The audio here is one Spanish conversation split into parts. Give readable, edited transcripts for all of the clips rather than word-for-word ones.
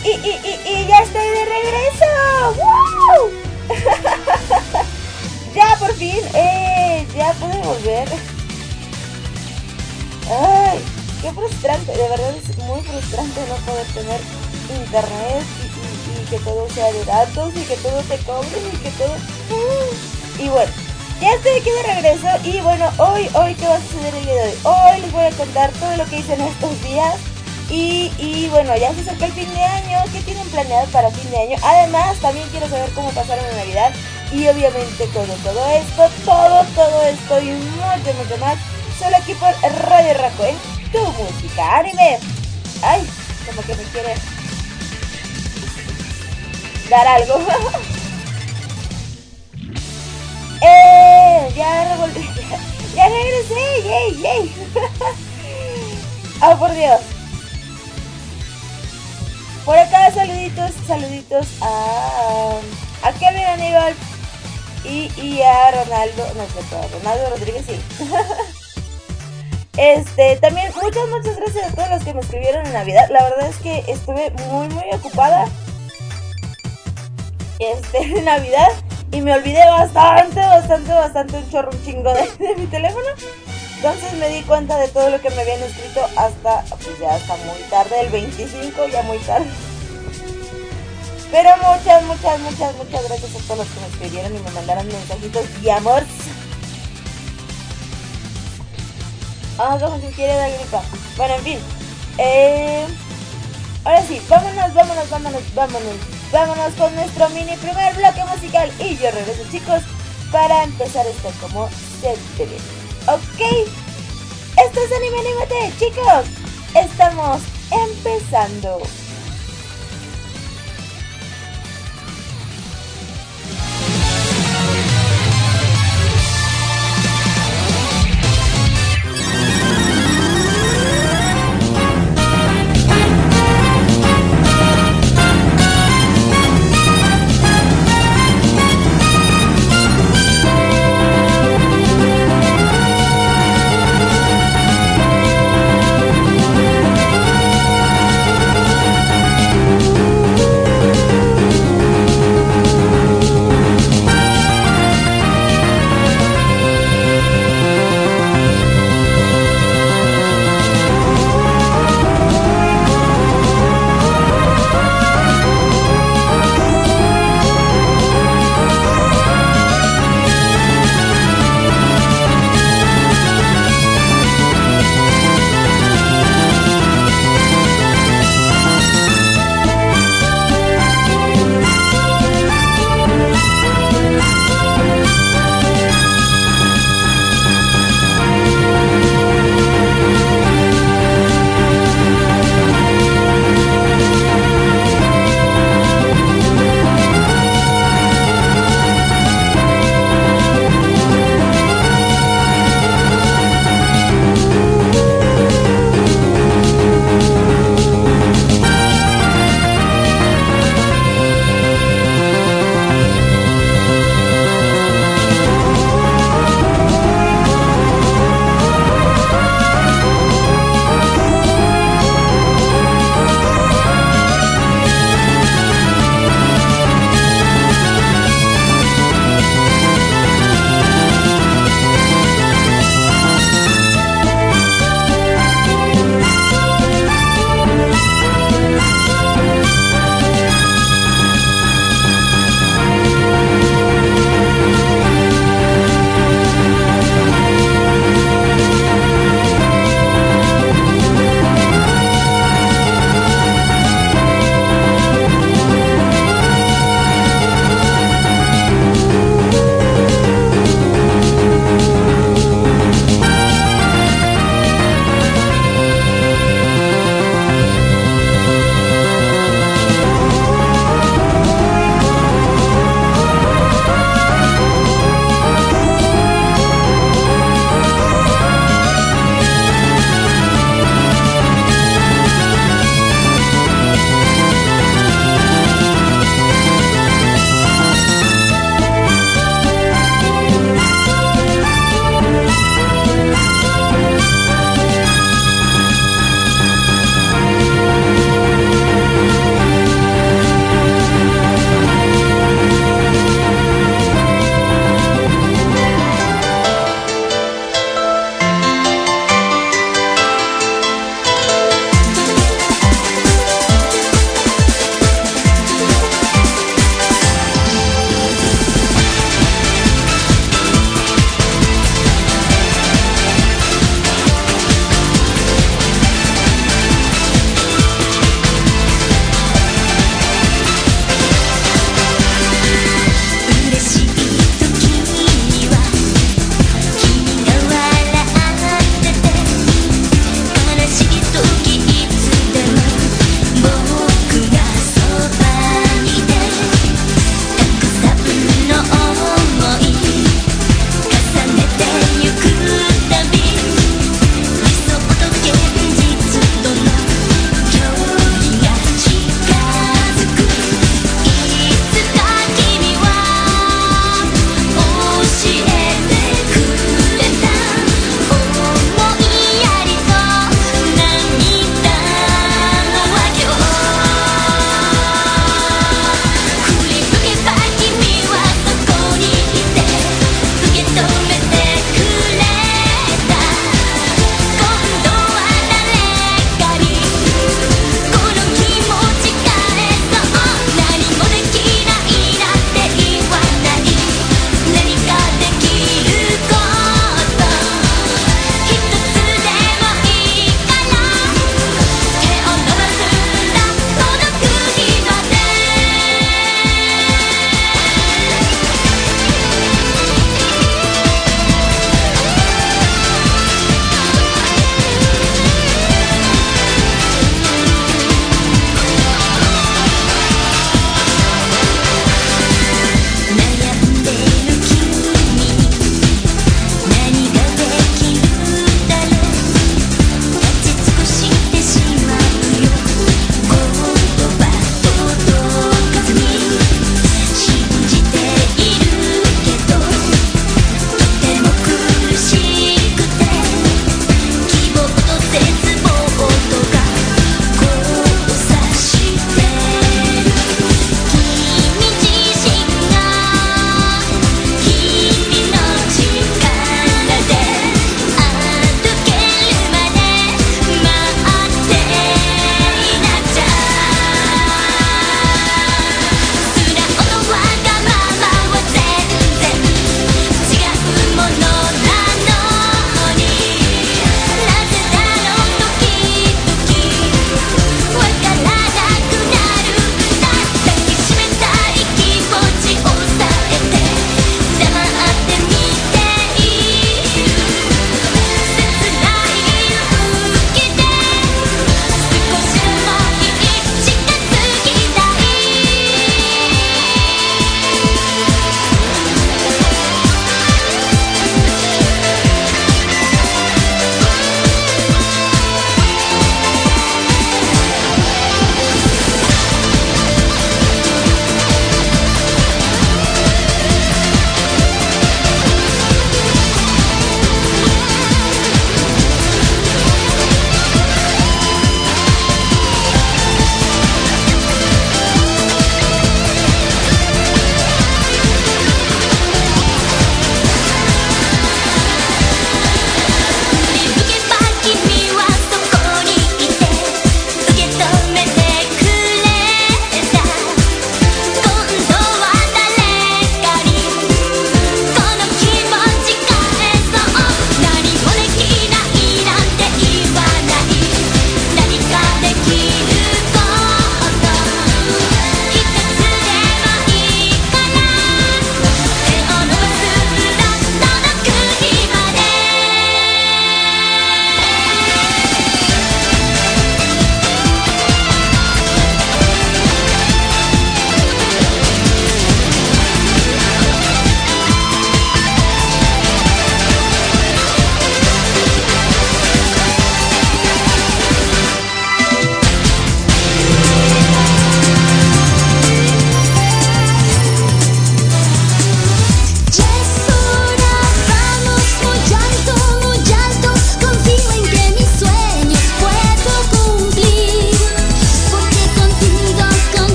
Y ya estoy de regreso. ¡Woo! Ya por fin, ya pude volver. Ay, qué frustrante, de verdad es muy frustrante no poder tener internet y que todo sea de datos y que todo te cobren y que todo... Y bueno, ya estoy aquí de regreso y bueno, hoy ¿qué va a suceder el día de hoy? Hoy les voy a contar todo lo que hice en estos días y bueno, ya se acerca el fin de año. ¿Qué tienen planeado para fin de año? Además, también quiero saber cómo pasaron la Navidad y obviamente todo esto y mucho más solo aquí por Radio Rakuen, tu música anime. Ay, como que me quiere dar algo. Ya revolví, ya regresé, yay. Oh, por Dios. Por acá saluditos a Kevin Aníbal y a Ronaldo, no sé, a Ronaldo Rodríguez, sí. También muchas gracias a todos los que me escribieron en Navidad. La verdad es que estuve muy ocupada en Navidad y me olvidé bastante un chingo de mi teléfono. Entonces me di cuenta de todo lo que me habían escrito hasta muy tarde, el 25, ya muy tarde. Pero muchas gracias a todos los que me escribieron y me mandaron mensajitos de amor. Como si quiere dar gripa. Bueno, en fin. Ahora sí, vámonos con nuestro mini primer bloque musical. Y yo regreso, chicos, para empezar esto como se debe. Ok, esto es Anímate, chicos. Estamos empezando.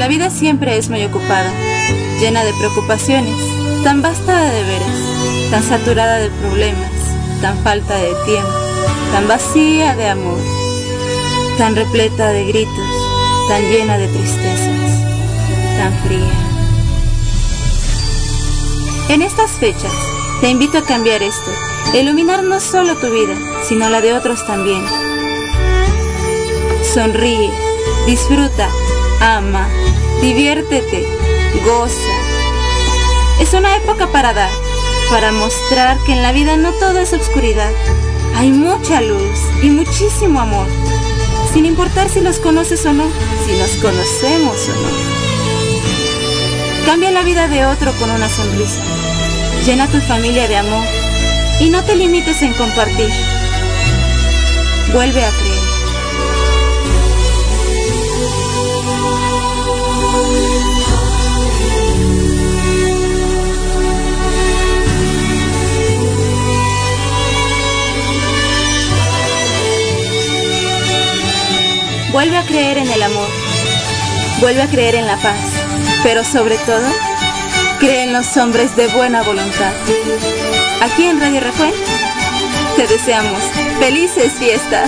la vida siempre es muy ocupada, llena de preocupaciones, tan vasta de deberes, tan saturada de problemas, tan falta de tiempo, tan vacía de amor, tan repleta de gritos, tan llena de tristezas, tan fría. En estas fechas, te invito a cambiar esto, a iluminar no solo tu vida, sino la de otros también. Sonríe, disfruta, ama, diviértete, goza. Es una época para dar, para mostrar que en la vida no todo es oscuridad. Hay mucha luz y muchísimo amor, sin importar si los conoces o no, si nos conocemos o no. Cambia la vida de otro con una sonrisa. Llena tu familia de amor y no te limites en compartir. Vuelve a creer. Vuelve a creer en el amor. Vuelve a creer en la paz. Pero sobre todo, cree en los hombres de buena voluntad. Aquí en Radio Recuento te deseamos felices fiestas.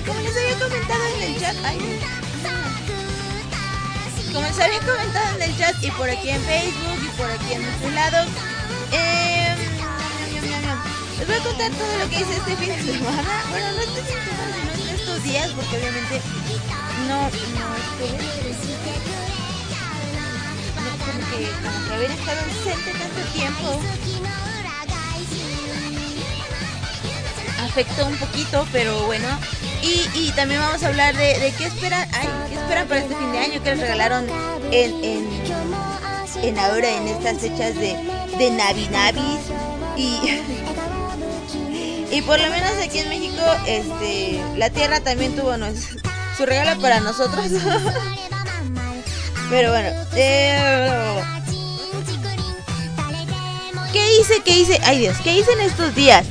como les había comentado en el chat, como les había comentado en el chat y por aquí en Facebook y por aquí en nuestro lado, les voy a contar todo lo que hice este fin de semana. Bueno, no este fin de semana, sino en estos días, porque obviamente no como que haber estado ausente tanto tiempo afectó un poquito, pero bueno. Y también vamos a hablar de qué esperan para este fin de año, que les regalaron en ahora en estas fechas de Navis y por lo menos aquí en México la tierra también tuvo su regalo para nosotros. Pero bueno, ¿qué hice? Ay Dios, ¿qué hice en estos días?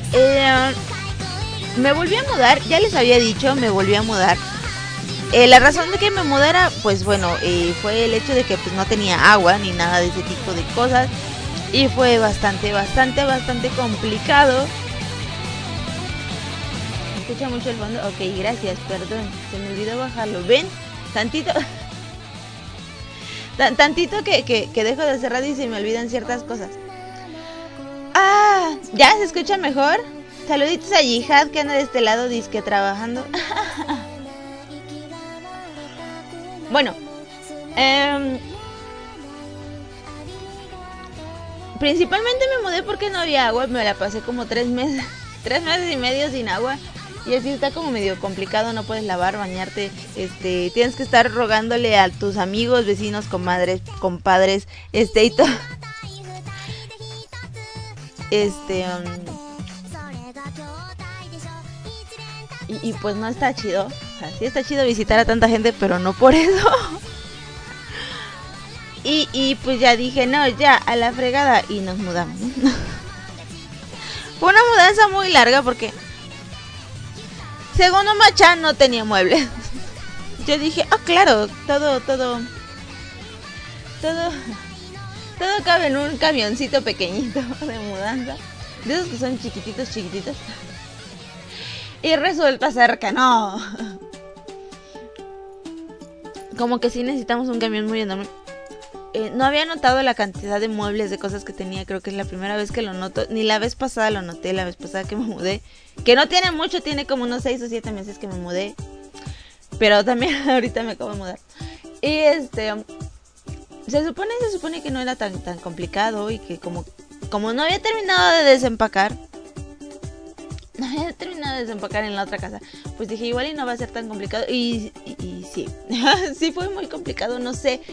Me volví a mudar, ya les había dicho, me volví a mudar. La razón de que me mudara, pues bueno, fue el hecho de que pues no tenía agua ni nada de ese tipo de cosas. Y fue bastante complicado. ¿Me escucha mucho el fondo? Ok, gracias, perdón, se me olvidó bajarlo. ¿Ven? Tantito que dejo de hacer radio y se me olvidan ciertas cosas. ¿Ya se escucha mejor? Saluditos a Yihad que anda de este lado disque trabajando. Bueno, principalmente me mudé porque no había agua. Me la pasé como 3 meses y medio sin agua. Y así está como medio complicado, no puedes lavar, bañarte, tienes que estar rogándole a tus amigos, vecinos, comadres, compadres, y todo. Y pues no está chido. O sea, sí está chido visitar a tanta gente, pero no por eso. Y pues ya dije, no, ya, a la fregada. Y nos mudamos. Fue una mudanza muy larga porque según Omachan no tenía muebles. Yo dije, claro, todo cabe en un camioncito pequeñito de mudanza. De esos que son chiquititos. Y resulta ser que no. Como que sí necesitamos un camión muy enorme. No había notado la cantidad de muebles, de cosas que tenía. Creo que es la primera vez que lo noto. Ni la vez pasada lo noté, la vez pasada que me mudé. Que no tiene mucho, tiene como unos 6 o 7 meses que me mudé. Pero también ahorita me acabo de mudar. Y se supone que no era tan complicado. Y que como no había terminado de desempacar. No había terminado de desempacar en la otra casa. Pues dije, igual y no va a ser tan complicado. Y sí. Sí fue muy complicado, no sé.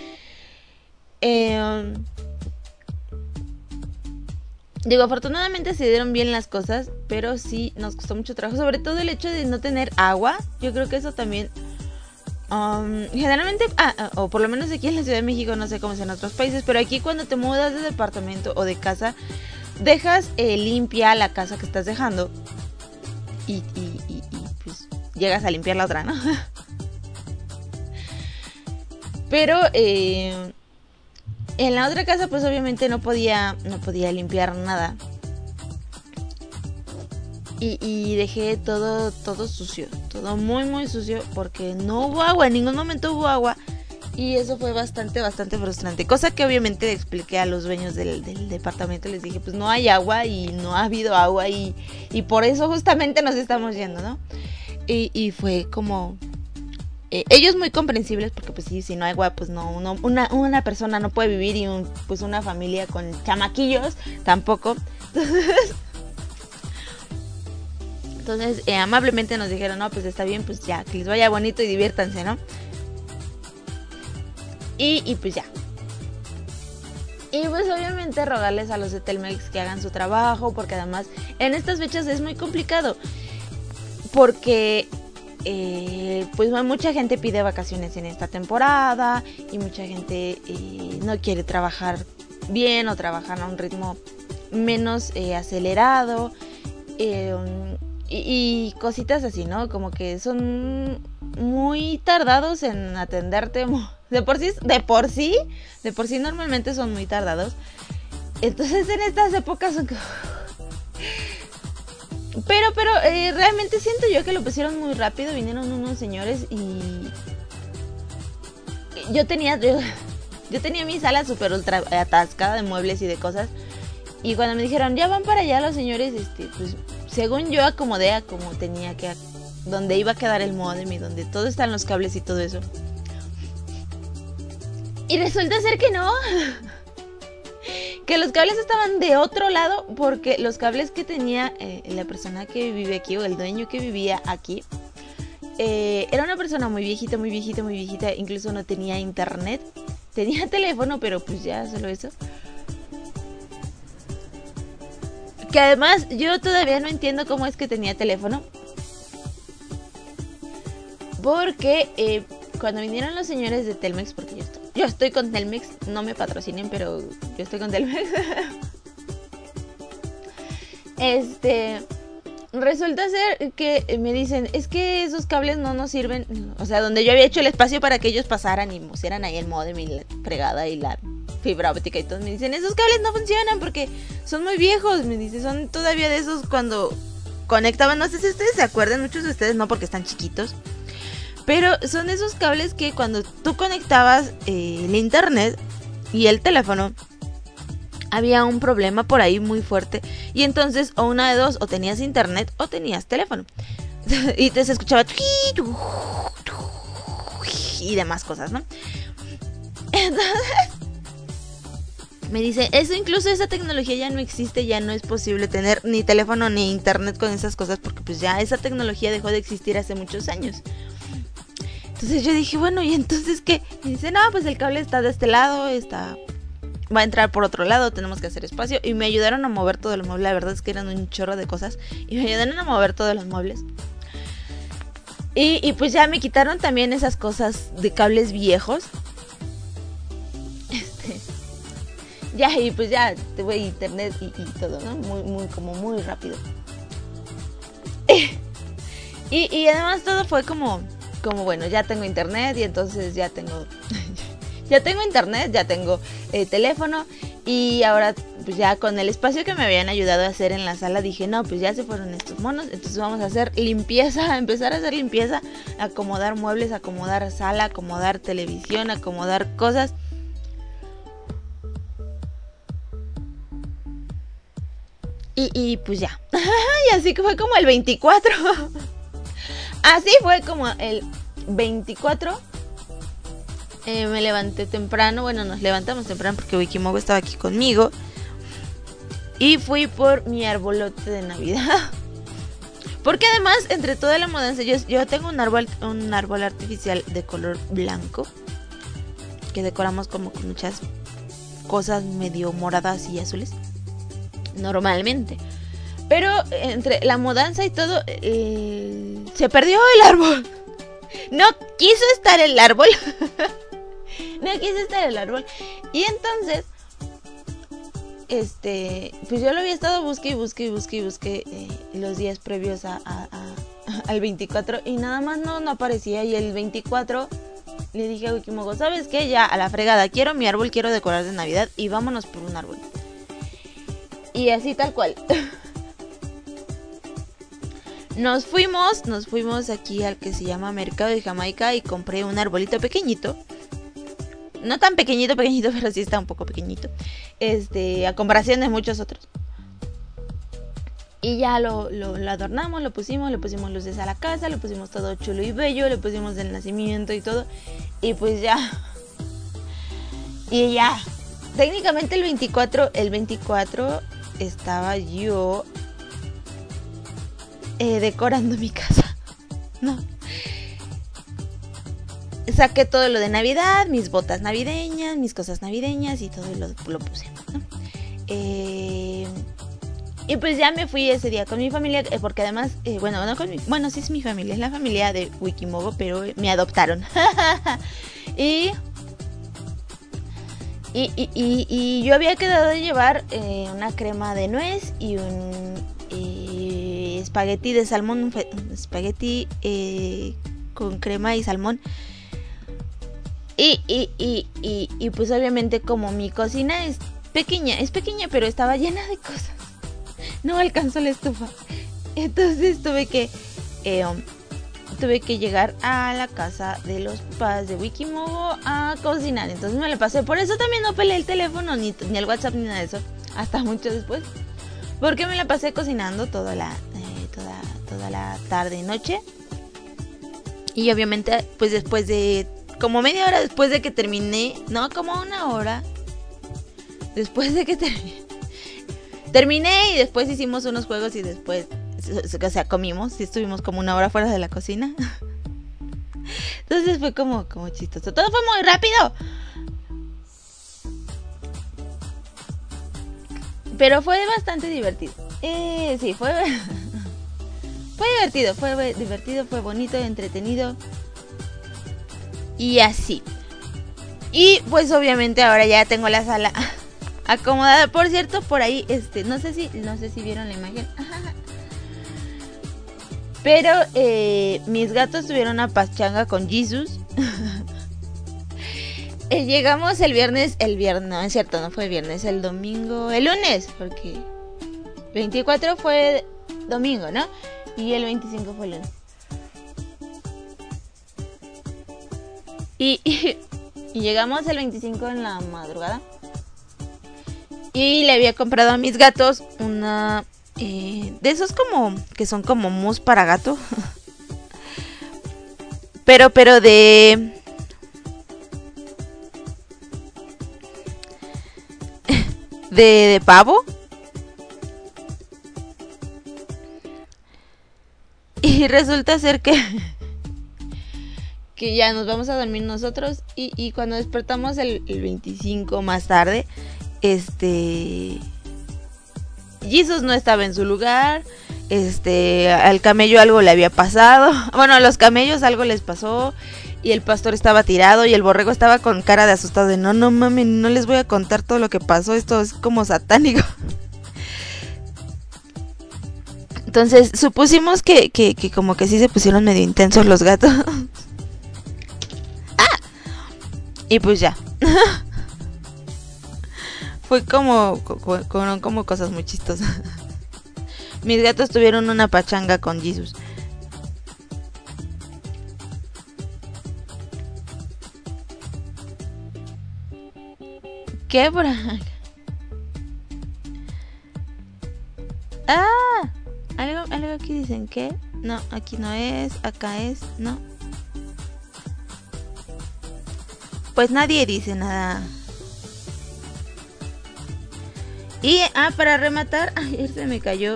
Digo, afortunadamente se dieron bien las cosas, pero sí nos costó mucho trabajo, sobre todo el hecho de no tener agua. Yo creo que eso también generalmente, o por lo menos aquí en la Ciudad de México, no sé cómo es en otros países, pero aquí cuando te mudas de departamento o de casa, dejas limpia la casa que estás dejando y pues llegas a limpiar la otra, ¿no? Pero en la otra casa pues obviamente no podía limpiar nada. Y dejé todo sucio, todo muy sucio, porque no hubo agua, en ningún momento hubo agua. Y eso fue bastante frustrante. Cosa que obviamente le expliqué a los dueños del departamento. Les dije, pues no hay agua y no ha habido agua y por eso justamente nos estamos yendo, ¿no? Y fue como... ellos muy comprensibles, porque pues sí, si no hay agua, pues no, una persona no puede vivir, y pues una familia con chamaquillos tampoco. Entonces amablemente nos dijeron, no, pues está bien, pues ya, que les vaya bonito y diviértanse, ¿no? Y pues ya. Y pues obviamente rogarles a los de Telmex que hagan su trabajo, porque además en estas fechas es muy complicado, porque pues mucha gente pide vacaciones en esta temporada y mucha gente no quiere trabajar bien o trabajar a un ritmo menos acelerado, y cositas así, ¿no? Como que son muy tardados en atenderte. De por sí normalmente son muy tardados. Entonces en estas épocas son Pero realmente siento yo que lo pusieron muy rápido. Vinieron unos señores y yo tenía mi sala súper ultra atascada de muebles y de cosas. Y cuando me dijeron, ya van para allá los señores, pues según yo acomodé a como tenía que, donde iba a quedar el módem y donde todo están los cables y todo eso. Y resulta ser que no. Que los cables estaban de otro lado, porque los cables que tenía la persona que vive aquí, o el dueño que vivía aquí, era una persona muy viejita, incluso no tenía internet. Tenía teléfono, pero pues ya solo eso. Que además yo todavía no entiendo cómo es que tenía teléfono. Porque cuando vinieron los señores de Telmex, porque yo estoy con Telmex, no me patrocinen, pero yo estoy con Telmex. Resulta ser que me dicen, es que esos cables no nos sirven. O sea, donde yo había hecho el espacio para que ellos pasaran y pusieran ahí el módem y la fregada y la fibra óptica y todo, me dicen, esos cables no funcionan porque son muy viejos. Me dice, son todavía de esos cuando conectaban, no sé si ustedes se acuerdan, muchos de ustedes no porque están chiquitos, pero son esos cables que cuando tú conectabas el internet y el teléfono, había un problema por ahí muy fuerte. Y entonces, o una de dos, o tenías internet o tenías teléfono. Y te se escuchaba y demás cosas, ¿no? Entonces me dice, eso, incluso esa tecnología ya no existe, ya no es posible tener ni teléfono ni internet con esas cosas, porque pues ya esa tecnología dejó de existir hace muchos años. Entonces yo dije, bueno, ¿y entonces qué? Me dice, no, pues el cable está de este lado, va a entrar por otro lado, tenemos que hacer espacio. Y me ayudaron a mover todo el mueble. La verdad es que eran un chorro de cosas. Y me ayudaron a mover todos los muebles. Y pues ya me quitaron también esas cosas de cables viejos. Ya, y pues ya tuve internet y todo, ¿no? Muy rápido. Y además todo fue como bueno, ya tengo internet y entonces ya tengo internet, ya tengo teléfono. Y ahora pues ya con el espacio que me habían ayudado a hacer en la sala, dije, no, pues ya se fueron estos monos, entonces vamos a hacer limpieza, empezar a hacer limpieza, acomodar muebles, acomodar sala, acomodar televisión, acomodar cosas. Y pues ya. Y así que fue como el 24. Así fue como el 24. Me levanté temprano. Bueno, nos levantamos temprano porque Wikimogo estaba aquí conmigo. Y fui por mi arbolote de Navidad. Porque además, entre toda la mudanza, yo tengo un árbol artificial de color blanco, que decoramos como con muchas cosas medio moradas y azules normalmente. Pero entre la mudanza y todo, se perdió el árbol. No quiso estar el árbol. Y entonces, pues yo lo había estado busqué los días previos al 24 y nada más no aparecía. Y el 24 le dije a Wikimogo, ¿sabes qué? Ya, a la fregada, quiero mi árbol, quiero decorar de Navidad y vámonos por un árbol. Y así tal cual. Nos fuimos aquí al que se llama Mercado de Jamaica y compré un arbolito pequeñito. No tan pequeñito, pero sí está un poco pequeñito. A comparación de muchos otros. Y ya lo adornamos, le pusimos luces a la casa, le pusimos todo chulo y bello, le pusimos el nacimiento y todo. Y pues ya. Y ya. Técnicamente el 24 estaba yo decorando mi casa. No. Saqué todo lo de Navidad, mis botas navideñas, mis cosas navideñas y todo lo puse, ¿no? Y pues ya me fui ese día con mi familia, porque además, bueno, sí es mi familia, es la familia de Wikimogo, pero me adoptaron. Y yo había quedado de llevar una crema de nuez y un espagueti de salmón, un espagueti con crema y salmón. Y pues obviamente como mi cocina es pequeña, pero estaba llena de cosas. No alcanzó la estufa. Entonces tuve que llegar a la casa de los papás de Wikimogo a cocinar. Entonces me la pasé. Por eso también no peleé el teléfono, ni el WhatsApp, ni nada de eso. Hasta mucho después. Porque me la pasé cocinando toda la tarde y noche. Y obviamente, pues después de... Como media hora después de que terminé... No, como una hora. Después de que terminé y después hicimos unos juegos y después... O sea, comimos y estuvimos como una hora fuera de la cocina. Entonces fue como chistoso. Todo fue muy rápido. Pero fue bastante divertido. Sí, fue divertido, fue bonito, entretenido. Y así. Y pues obviamente ahora ya tengo la sala acomodada. Por cierto, por ahí, no sé si vieron la imagen. Pero mis gatos tuvieron una pachanga con Jesus. Llegamos el viernes, no es cierto, no fue viernes, el domingo, el lunes, porque 24 fue domingo, ¿no? Y el 25 fue lunes. Y llegamos el 25 en la madrugada. Y le había comprado a mis gatos una... de esos como... que son como mousse para gato. pero de pavo. Y resulta ser que ya nos vamos a dormir nosotros. Y cuando despertamos el 25 más tarde, Jesus no estaba en su lugar. Al camello algo le había pasado. Bueno, a los camellos algo les pasó. Y el pastor estaba tirado. Y el borrego estaba con cara de asustado. De no mames, no les voy a contar todo lo que pasó. Esto es como satánico. Entonces supusimos que como que sí se pusieron medio intensos los gatos. Y pues ya. Fue como cosas muy chistosas. Mis gatos tuvieron una pachanga con Jesus. ¿Qué por acá? Algo aquí dicen que... No, aquí no es, acá es, no. Pues nadie dice nada. Y, para rematar, ayer se me cayó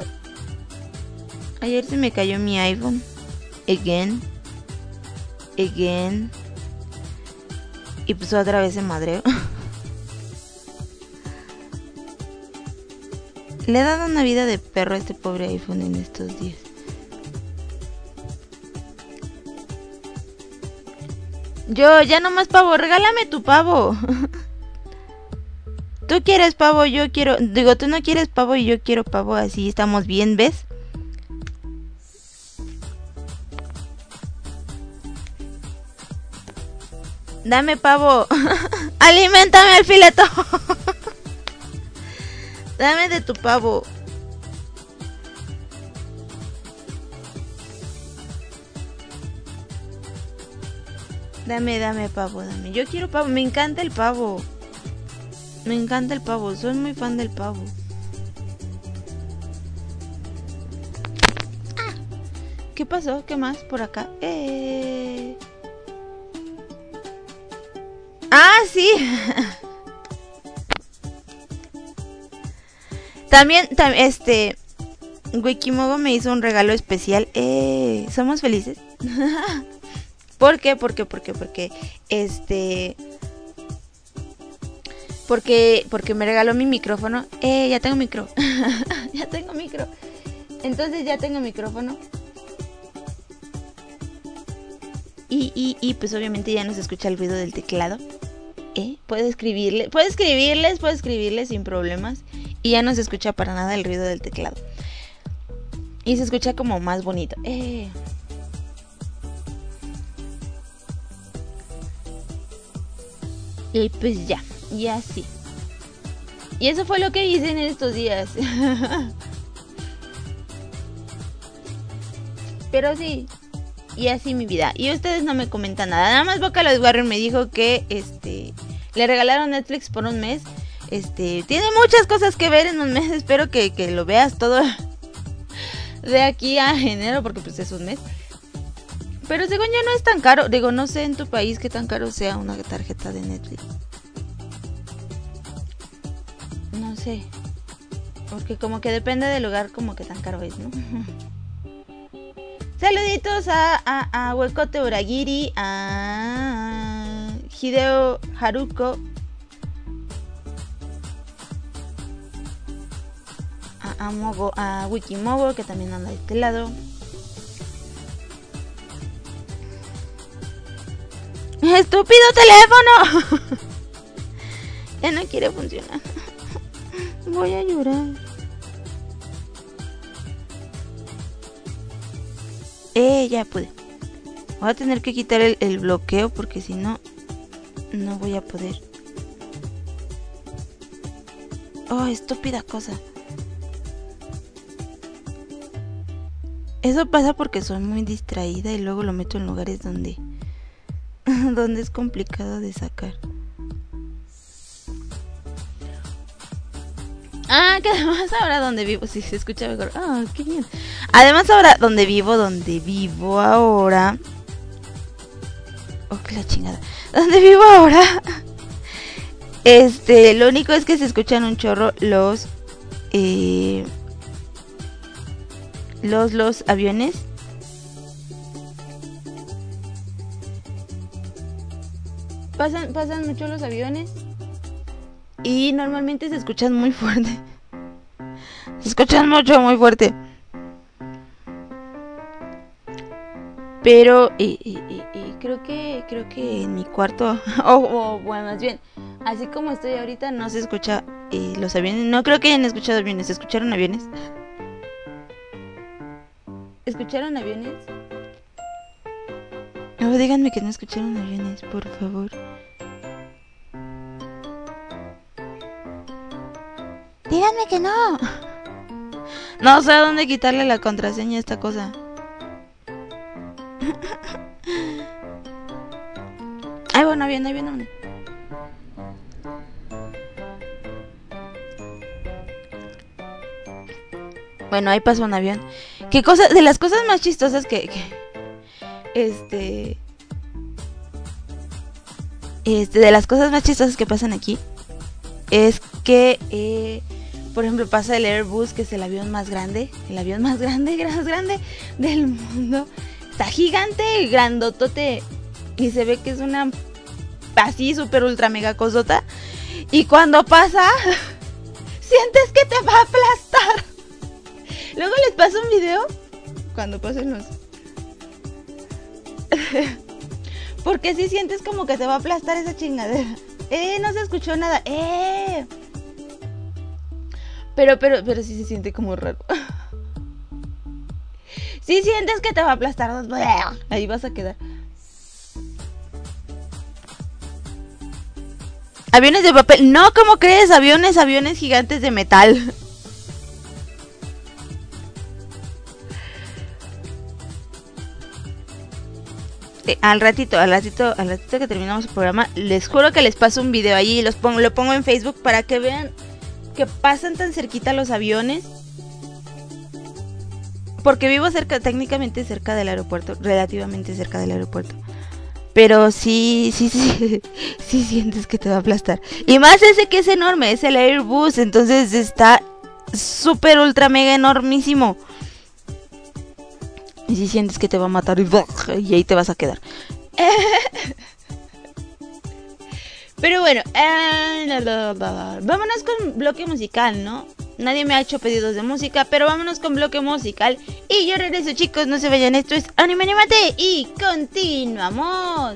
mi iPhone. Again. Y pues otra vez se madreó. Le he dado una vida de perro a este pobre iPhone en estos días. Ya nomás pavo, regálame tu pavo. Tú quieres pavo, yo quiero... Digo, tú no quieres pavo y yo quiero pavo, así estamos bien, ¿ves? Dame pavo. Aliméntame el fileto. Dame de tu pavo. Dame pavo, dame. Yo quiero pavo, me encanta el pavo. Soy muy fan del pavo. ¿Qué pasó? ¿Qué más por acá? Sí. También, Wikimogo me hizo un regalo especial. ¿Somos felices? ¿Por qué? Porque me regaló mi micrófono. Ya tengo micro. Entonces ya tengo micrófono. Y pues obviamente ya no se escucha el ruido del teclado. Puedo escribirles sin problemas. Y ya no se escucha para nada el ruido del teclado. Y se escucha como más bonito. Y pues ya. Y así. Y eso fue lo que hice en estos días. Pero sí, y así mi vida. Y ustedes no me comentan nada. Nada más Vocaloid Warrior me dijo que le regalaron Netflix por un mes. Tiene muchas cosas que ver en un mes. Espero que lo veas todo de aquí a enero, porque pues es un mes. Pero según yo no es tan caro. Digo, no sé en tu país qué tan caro sea una tarjeta de Netflix. No sé. Porque como que depende del lugar, como que tan caro es, ¿no? Saluditos a Huecote Uragiri, a Hideo Haruko, a Wikimogo, que también anda de este lado. ¡Estúpido teléfono! Ya no quiere funcionar. Voy a llorar. Ya pude. Voy a tener que quitar el bloqueo porque si no, no voy a poder. Oh, estúpida cosa. Eso pasa porque soy muy distraída y luego lo meto en lugares donde es complicado de sacar. Que además ahora donde vivo, si se escucha mejor. Qué bien. Además ahora donde vivo ahora. Que la chingada. Donde vivo ahora. Lo único es que se escuchan un chorro los aviones. Pasan mucho los aviones. Y normalmente se escuchan muy fuerte. Se escuchan mucho, muy fuerte. Pero creo que en mi cuarto o bueno, más bien, así como estoy ahorita, no se escucha los aviones. No creo que hayan escuchado aviones. ¿Escucharon aviones? ¿Escucharon aviones? No, díganme que no escucharon aviones, por favor. Díganme que no. No sé a dónde quitarle la contraseña a esta cosa. Ay, bueno, ahí viene. Bueno, ahí pasó un avión. ¿Qué cosa? De las cosas más chistosas que de las cosas más chistosas que pasan aquí es que por ejemplo pasa el Airbus, que es el avión más grande del mundo. Está gigante, grandotote, y se ve que es una así super ultra mega cosota. Y cuando pasa sientes que te va a aplastar. Luego les paso un video cuando pasen los porque si sientes como que te va a aplastar esa chingadera. No se escuchó nada. Pero sí se siente como raro. Si sientes que te va a aplastar, ahí vas a quedar. Aviones de papel. No, ¿cómo crees? Aviones gigantes de metal. Al ratito que terminamos el programa, les juro que les paso un video allí y lo pongo en Facebook para que vean que pasan tan cerquita los aviones. Porque vivo técnicamente cerca del aeropuerto, relativamente cerca del aeropuerto. Pero sí sientes que te va a aplastar. Y más ese que es enorme, es el Airbus, entonces está súper ultra mega enormísimo. Y si sientes que te va a matar y ahí te vas a quedar. Pero bueno, vámonos con bloque musical, ¿no? Nadie me ha hecho pedidos de música, pero vámonos con bloque musical. Y yo regreso, chicos, no se vayan, esto es Anime Animate y continuamos.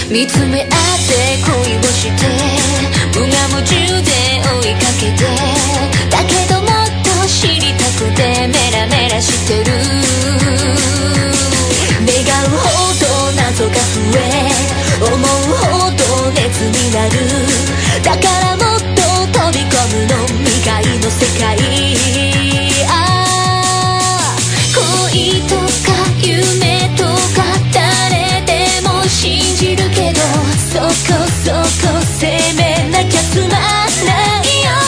見つめ合って恋をして無我夢中で追いかけてだけどもっと知りたくてメラメラしてる願うほど謎が増え思うほど熱になるだからもっと飛び込むの未開の世界恋とか夢とか誰でも信じるけどそこそこ責めなきゃつまんないよ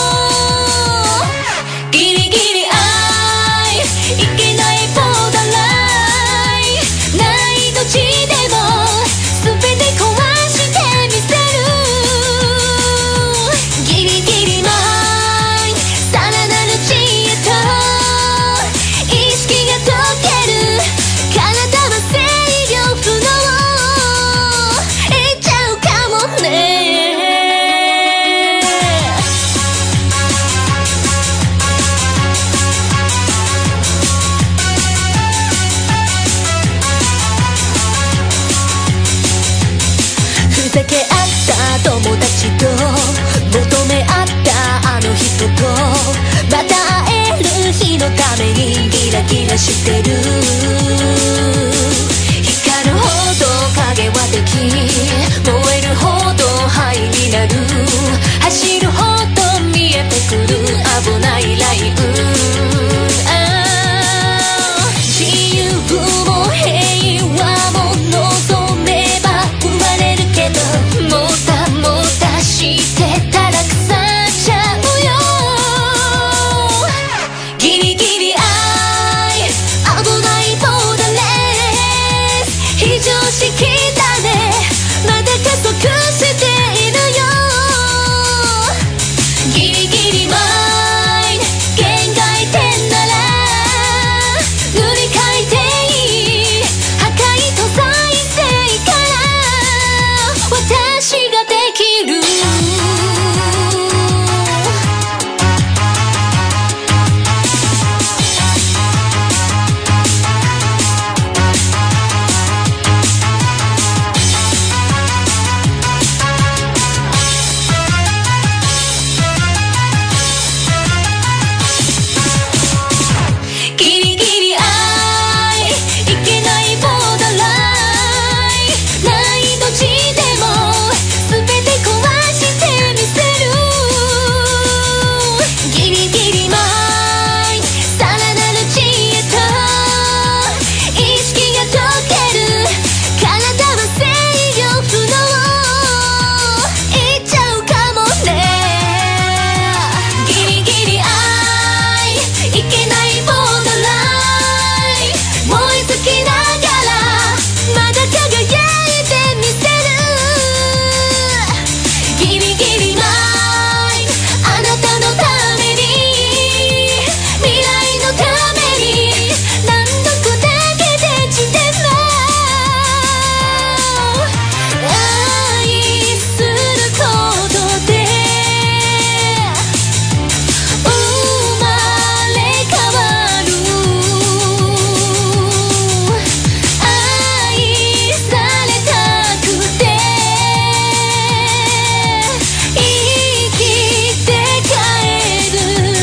ギリギリ愛いけないボーダーラインないどちでも全て壊してみせるギリギリマインさらなる知恵と意識が解ける体は制御不能いっちゃうかもねふざけ合った友達と求め合ったあの人とまた会える日のためにギラギラしてる光るほど影は敵燃えるほど灰になる走るほど見えてくる危ないライン自由も平和も望めば生まれるけどもたもたしてたら腐っちゃうよギリギリ愛危ないボーダーレス非常識だねまだ加速しているよギリギリマイン限界点なら塗り替えていい破壊と再生から私ができるギリギリ愛いけないボーダーラインないどちでも全て壊してみせるギリギリマインさらなる知恵と意識が解ける体は制御不能いっちゃうかもねギリギリ愛いけないボーダーライン燃え尽きながらまだ輝いてみせるギリギリマインあなたのために未来のために何度砕けて地点も愛することで生まれ変わる愛されたくて生きて帰る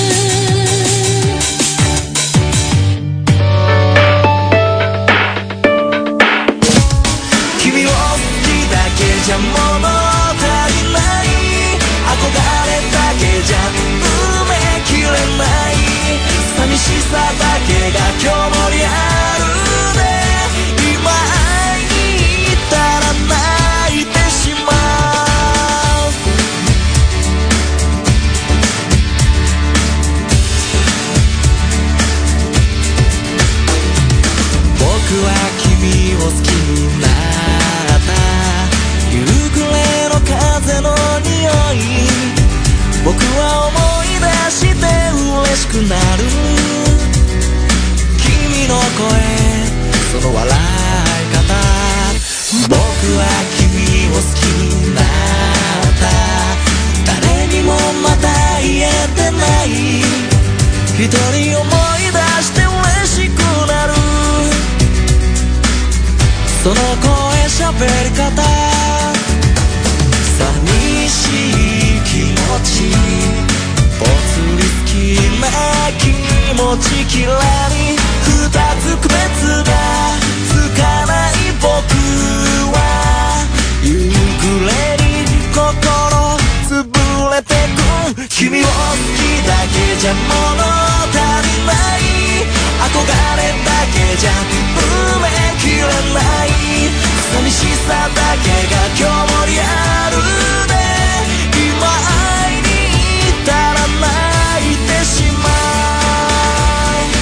君を好きだけじゃ物足りない憧れだけじゃ埋めきれない寂しさだけが今日もリアルで今会いに行ったら泣いてしまう僕は君を好きになった夕暮れの風の匂い僕は思い出して嬉しくなる君の声その笑い方僕は君を好きになった誰にもまだ言えてない一人思い出して嬉しくなるその声喋喋り方寂しい気持ちぽつり隙間気持ちきらり二つ区別がつかない僕は夕暮れに心潰れてく君を好きだけじゃ物足りない憧れだけじゃ埋めきれない寂しさだけが今日もリアルで今会いに行ったら泣いてしまう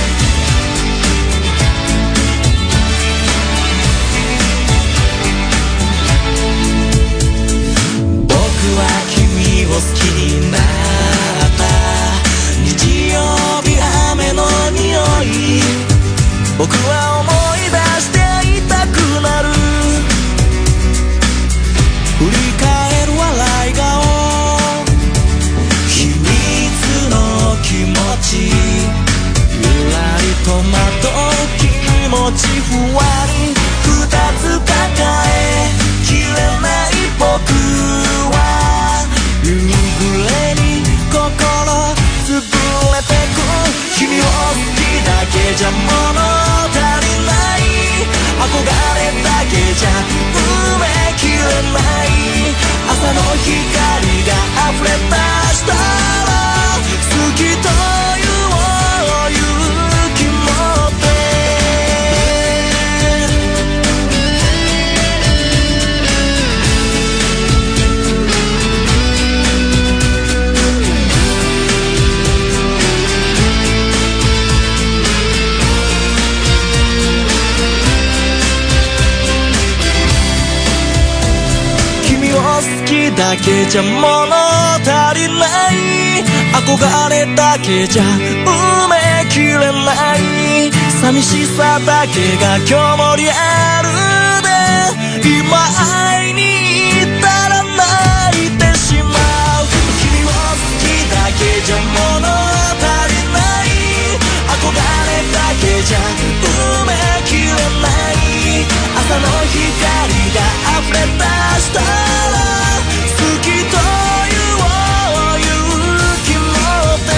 僕は君を好きになった日曜日雨の匂い僕は思い出していたくなる振り返る笑い顔秘密の気持ちゆらりとまとう気持ちふわり二つ抱えきれない僕は夕暮れに心潰れてく君を好きだけじゃ物足りない憧れだけじゃ埋めきれない朝の光が溢れ出したら好きという勇気持って好きだけじゃ物足りない憧れだけじゃ埋めきれない寂しさだけが今日もリアルで今会いに行ったら泣いてしまう君を好きだけじゃ物足りない憧れだけじゃ埋めきれない朝の光が溢れ出したら好きという勇気持って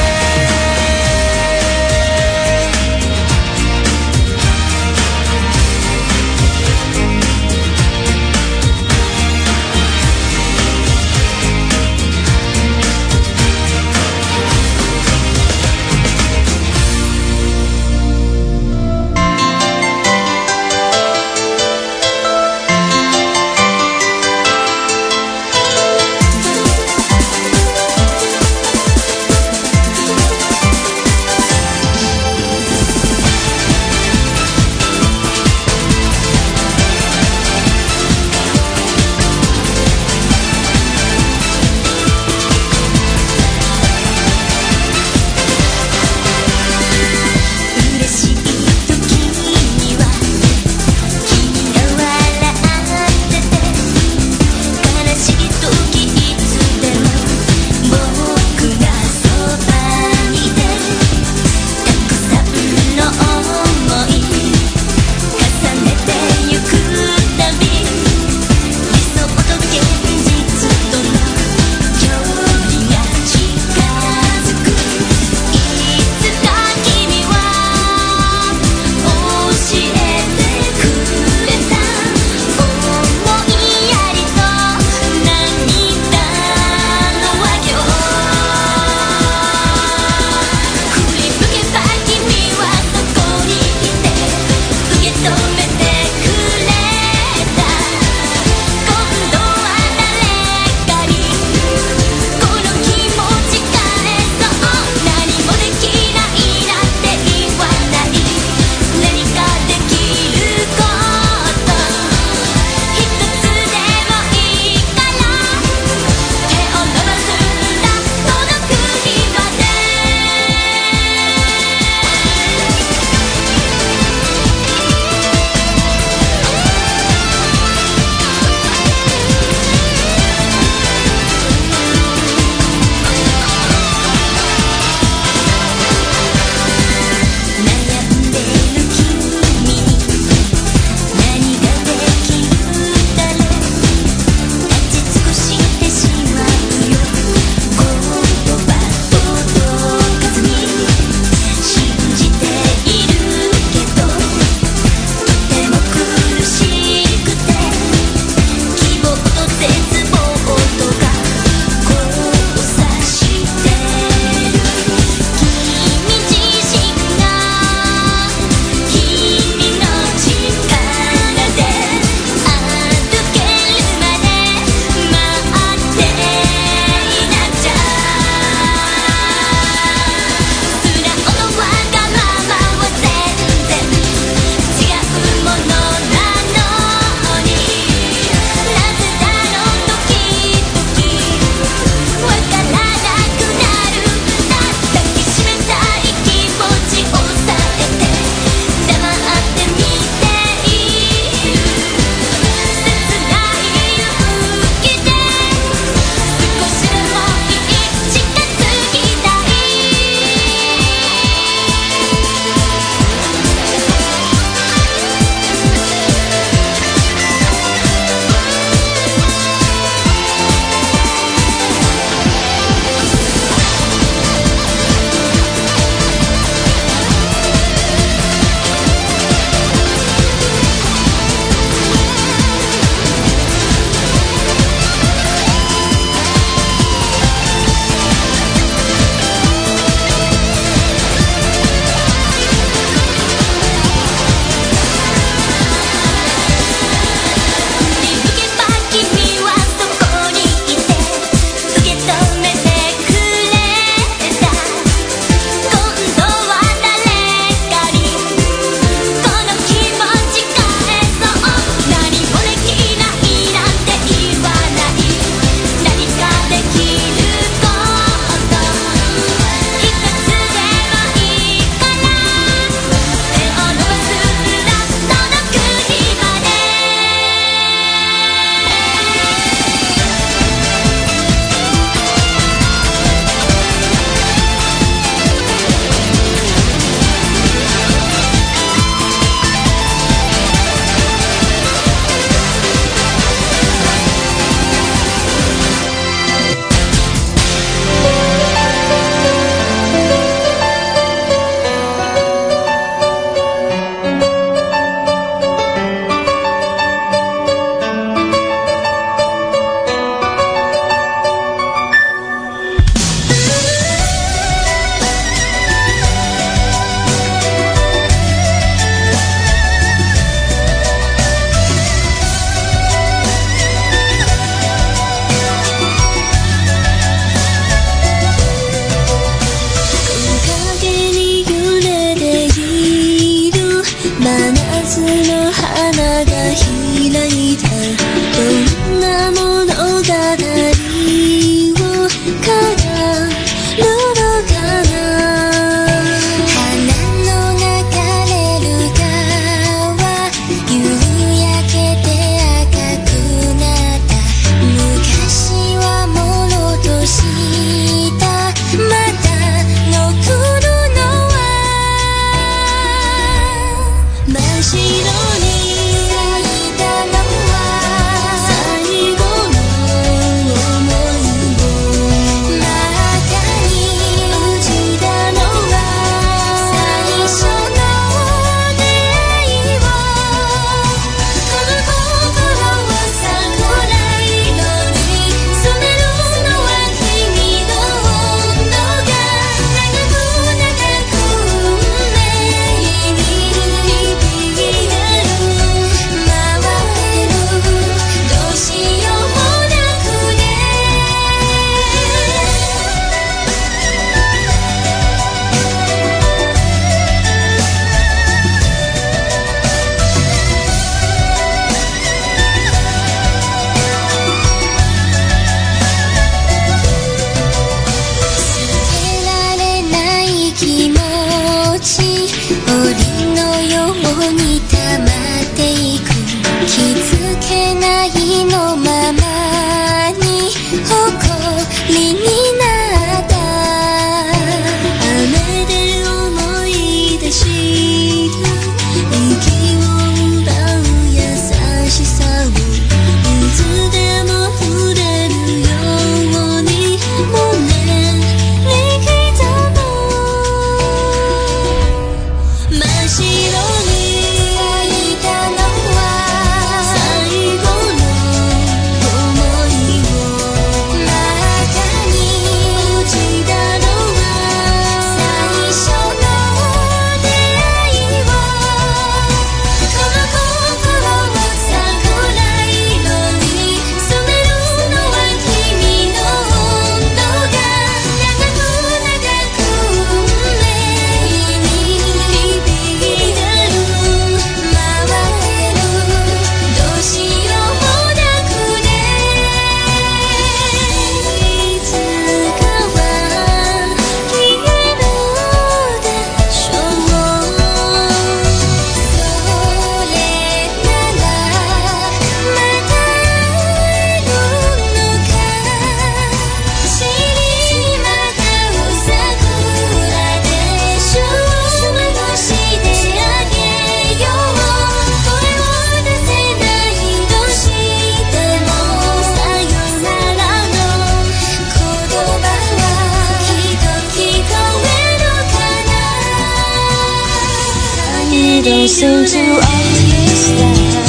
don't seem to understand.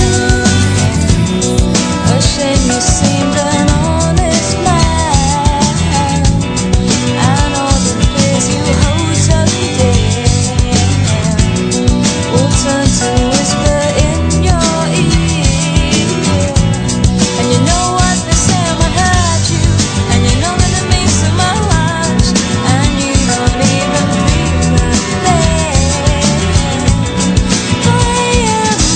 A shame you seemed an honest man. I know the place you hold so dear will turn to whisper in your ear. And you know what they say might hurt you, and you know that it means so much, and you don't even feel a thing. I am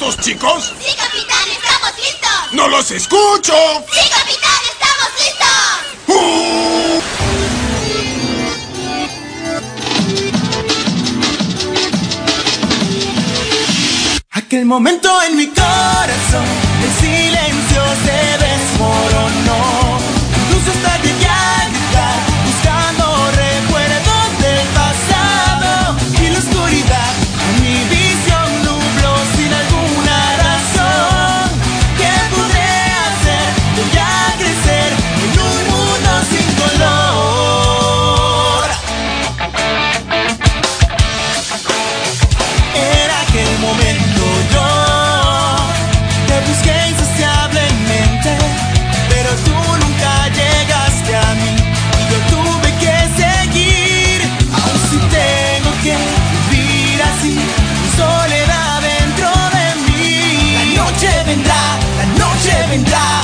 listos, chicos? ¡Sí, capitán! ¡Estamos listos! ¡No los escucho! ¡Sí, capitán! ¡Estamos listos! Aquel momento en mi corazón, el silencio se desmoronó. Incluso hasta llegué a gritar, buscando recuerdos del pasado. Y la oscuridad mi visión nubló sin alguna razón. ¿Qué podré hacer? Voy a crecer en un mundo sin color. Era aquel momento yo te busqué insaciablemente, pero tú nunca llegaste a mí y yo tuve que seguir. Aún si tengo que vivir así, mi soledad dentro de mí. La noche vendrá, la noche vendrá.